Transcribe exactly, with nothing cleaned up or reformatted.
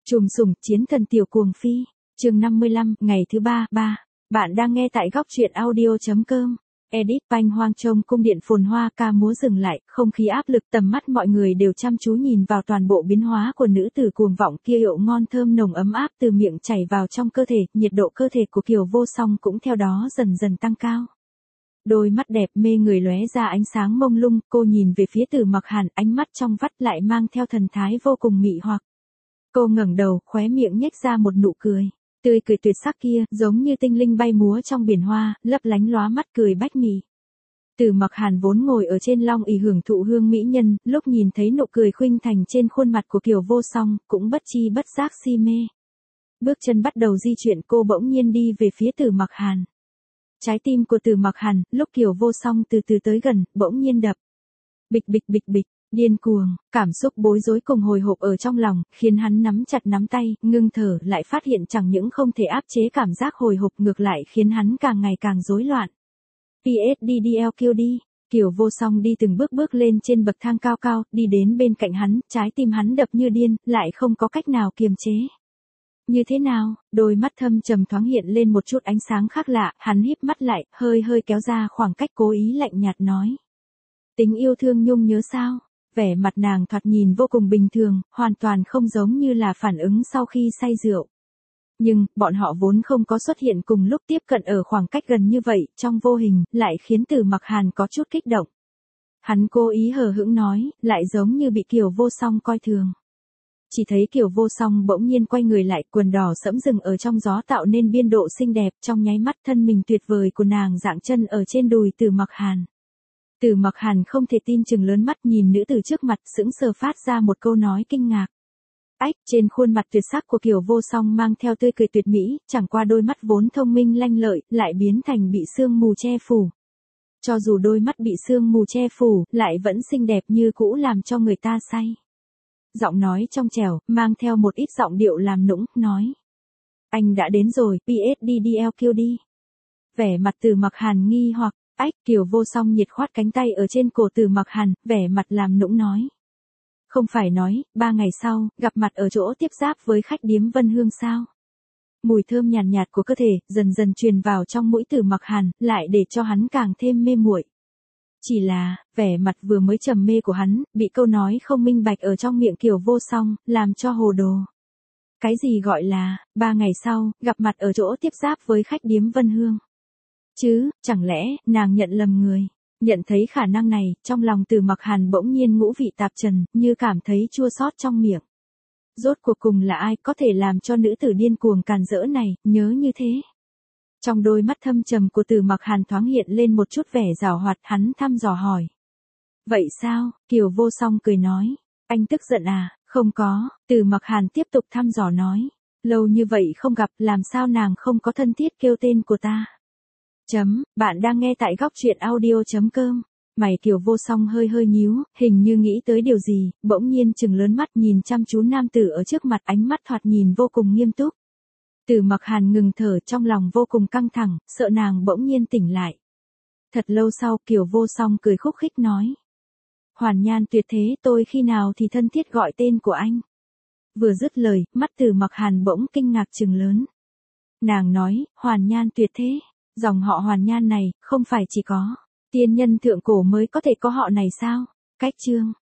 Trùm sủng chiến thần tiểu cuồng phi, chương năm mươi lăm, ngày thứ ba, ba. Bạn đang nghe tại góc truyện audio.com. Edit Banh Hoang Trông cung điện phồn hoa ca múa dừng lại, không khí áp lực, tầm mắt mọi người đều chăm chú nhìn vào toàn bộ biến hóa của nữ tử cuồng vọng kia, rượu ngon thơm nồng ấm áp từ miệng chảy vào trong cơ thể, nhiệt độ cơ thể của Kiều Vô Song cũng theo đó dần dần tăng cao. Đôi mắt đẹp mê người lóe ra ánh sáng mông lung, cô nhìn về phía Từ Mặc Hàn, ánh mắt trong vắt lại mang theo thần thái vô cùng mị hoặc. Cô ngẩng đầu, khóe miệng nhếch ra một nụ cười. Tươi cười tuyệt sắc kia, giống như tinh linh bay múa trong biển hoa, lấp lánh lóa mắt cười bách mị. Từ Mặc Hàn vốn ngồi ở trên long ỷ hưởng thụ hương mỹ nhân, lúc nhìn thấy nụ cười khuynh thành trên khuôn mặt của Kiều Vô Song, cũng bất chi bất giác si mê. Bước chân bắt đầu di chuyển, cô bỗng nhiên đi về phía Từ Mặc Hàn. Trái tim của Từ Mặc Hàn, lúc Kiều Vô Song từ từ tới gần, bỗng nhiên đập. Bịch bịch bịch bịch. Điên cuồng, cảm xúc bối rối cùng hồi hộp ở trong lòng, khiến hắn nắm chặt nắm tay, ngưng thở, lại phát hiện chẳng những không thể áp chế cảm giác hồi hộp, ngược lại khiến hắn càng ngày càng rối loạn. pê ét đê đê lờ kiu đi, Kiều Vô Song đi từng bước bước lên trên bậc thang cao cao, đi đến bên cạnh hắn, trái tim hắn đập như điên, lại không có cách nào kiềm chế. Như thế nào? Đôi mắt thâm trầm thoáng hiện lên một chút ánh sáng khác lạ, hắn híp mắt lại, hơi hơi kéo ra khoảng cách, cố ý lạnh nhạt nói. Tính yêu thương nhung nhớ sao? Vẻ mặt nàng thoạt nhìn vô cùng bình thường, hoàn toàn không giống như là phản ứng sau khi say rượu. Nhưng, bọn họ vốn không có xuất hiện cùng lúc, tiếp cận ở khoảng cách gần như vậy, trong vô hình, lại khiến Từ Mặc Hàn có chút kích động. Hắn cố ý hờ hững nói, lại giống như bị Kiều Vô Song coi thường. Chỉ thấy Kiều Vô Song bỗng nhiên quay người lại, quần đỏ sẫm rừng ở trong gió tạo nên biên độ xinh đẹp, trong nháy mắt thân mình tuyệt vời của nàng dạng chân ở trên đùi Từ Mặc Hàn. Từ Mặc Hàn không thể tin chừng lớn mắt nhìn nữ tử trước mặt, sững sờ phát ra một câu nói kinh ngạc. Ách, trên khuôn mặt tuyệt sắc của Kiều Vô Song mang theo tươi cười tuyệt mỹ, chẳng qua đôi mắt vốn thông minh lanh lợi, lại biến thành bị sương mù che phủ. Cho dù đôi mắt bị sương mù che phủ, lại vẫn xinh đẹp như cũ, làm cho người ta say. Giọng nói trong trẻo, mang theo một ít giọng điệu làm nũng, nói. Anh đã đến rồi, pê ét đê đê lờ kiu đi. Vẻ mặt Từ Mặc Hàn nghi hoặc. Ách, Kiều Vô Song nhiệt khoát cánh tay ở trên cổ Từ Mặc Hàn, vẻ mặt làm nũng nói. Không phải nói, ba ngày sau, gặp mặt ở chỗ tiếp giáp với khách điếm Vân Hương sao? Mùi thơm nhàn nhạt, nhạt của cơ thể, dần dần truyền vào trong mũi Từ Mặc Hàn, lại để cho hắn càng thêm mê muội. Chỉ là, vẻ mặt vừa mới trầm mê của hắn, bị câu nói không minh bạch ở trong miệng Kiều Vô Song, làm cho hồ đồ. Cái gì gọi là, ba ngày sau, gặp mặt ở chỗ tiếp giáp với khách điếm Vân Hương? Chứ, chẳng lẽ, nàng nhận lầm người. Nhận thấy khả năng này, trong lòng Từ Mặc Hàn bỗng nhiên ngũ vị tạp trần, như cảm thấy chua xót trong miệng. Rốt cuộc cùng là ai có thể làm cho nữ tử điên cuồng càn rỡ này, nhớ như thế. Trong đôi mắt thâm trầm của Từ Mặc Hàn thoáng hiện lên một chút vẻ giảo hoạt, hắn thăm dò hỏi. Vậy sao? Kiều Vô Song cười nói. Anh tức giận à? Không có, Từ Mặc Hàn tiếp tục thăm dò nói. Lâu như vậy không gặp, làm sao nàng không có thân thiết kêu tên của ta? Chấm, bạn đang nghe tại góc truyện audio.com. Mày Kiều Vô Song hơi hơi nhíu, hình như nghĩ tới điều gì, bỗng nhiên trừng lớn mắt nhìn chăm chú nam tử ở trước mặt, ánh mắt thoạt nhìn vô cùng nghiêm túc. Từ Mặc Hàn ngừng thở, trong lòng vô cùng căng thẳng, sợ nàng bỗng nhiên tỉnh lại. Thật lâu sau, Kiều Vô Song cười khúc khích nói. Hoàn nhan tuyệt thế, tôi khi nào thì thân thiết gọi tên của anh. Vừa dứt lời, mắt Từ Mặc Hàn bỗng kinh ngạc trừng lớn. Nàng nói, hoàn nhan tuyệt thế. Dòng họ Hoàn Nhan này, không phải chỉ có tiên nhân thượng cổ mới có thể có họ này sao? Cách chương,